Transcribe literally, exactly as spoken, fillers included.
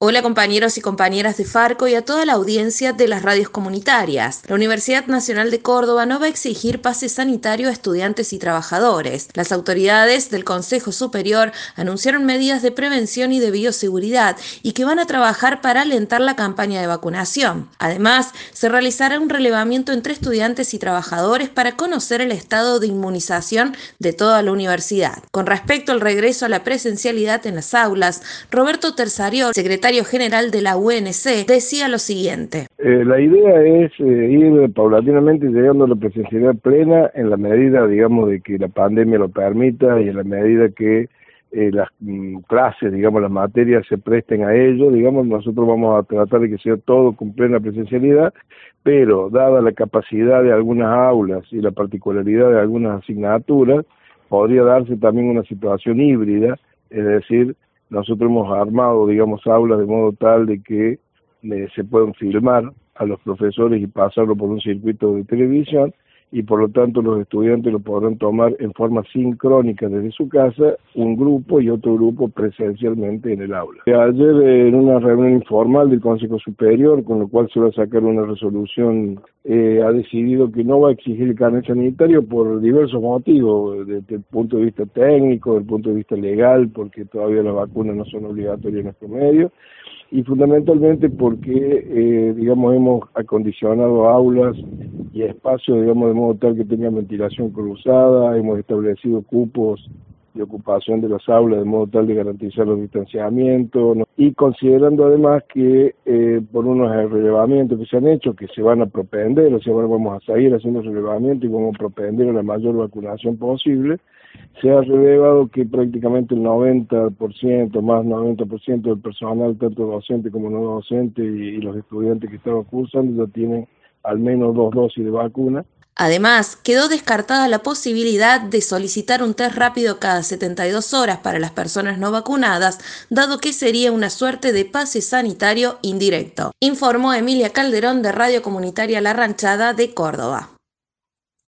Hola compañeros y compañeras de Farco y a toda la audiencia de las radios comunitarias. La Universidad Nacional de Córdoba no va a exigir pase sanitario a estudiantes y trabajadores. Las autoridades del Consejo Superior anunciaron medidas de prevención y de bioseguridad y que van a trabajar para alentar la campaña de vacunación. Además, se realizará un relevamiento entre estudiantes y trabajadores para conocer el estado de inmunización de toda la universidad. Con respecto al regreso a la presencialidad en las aulas, Roberto Terzariol, secretario general de la U N C, decía lo siguiente. Eh, la idea es eh, ir paulatinamente llegando a la presencialidad plena en la medida, digamos, de que la pandemia lo permita y en la medida que eh, las mm, clases, digamos, las materias se presten a ello. Digamos, nosotros vamos a tratar de que sea todo con plena presencialidad, pero dada la capacidad de algunas aulas y la particularidad de algunas asignaturas, podría darse también una situación híbrida, es decir, nosotros hemos armado, digamos, aulas de modo tal de que eh, se puedan filmar a los profesores y pasarlo por un circuito de televisión, y por lo tanto los estudiantes lo podrán tomar en forma sincrónica desde su casa, un grupo y otro grupo presencialmente en el aula. Ayer eh, en una reunión informal del Consejo Superior, con lo cual se va a sacar una resolución, eh, ha decidido que no va a exigir el carnet sanitario por diversos motivos, desde el punto de vista técnico, desde el punto de vista legal, porque todavía las vacunas no son obligatorias en nuestro medio, y fundamentalmente porque, eh, digamos, hemos acondicionado aulas y espacios, digamos, de modo tal que tengan ventilación cruzada, hemos establecido cupos de ocupación de las aulas de modo tal de garantizar los distanciamientos, ¿no? Y considerando además que eh, por unos relevamientos que se han hecho, que se van a propender, o sea, bueno, vamos a seguir haciendo relevamientos y vamos a propender a la mayor vacunación posible, se ha relevado que prácticamente el noventa por ciento, más noventa por ciento del personal, tanto docente como no docente, y, y los estudiantes que estaban cursando ya tienen al menos dos dosis de vacuna. Además, quedó descartada la posibilidad de solicitar un test rápido cada setenta y dos horas para las personas no vacunadas, dado que sería una suerte de pase sanitario indirecto, informó Emilia Calderón de Radio Comunitaria La Ranchada de Córdoba.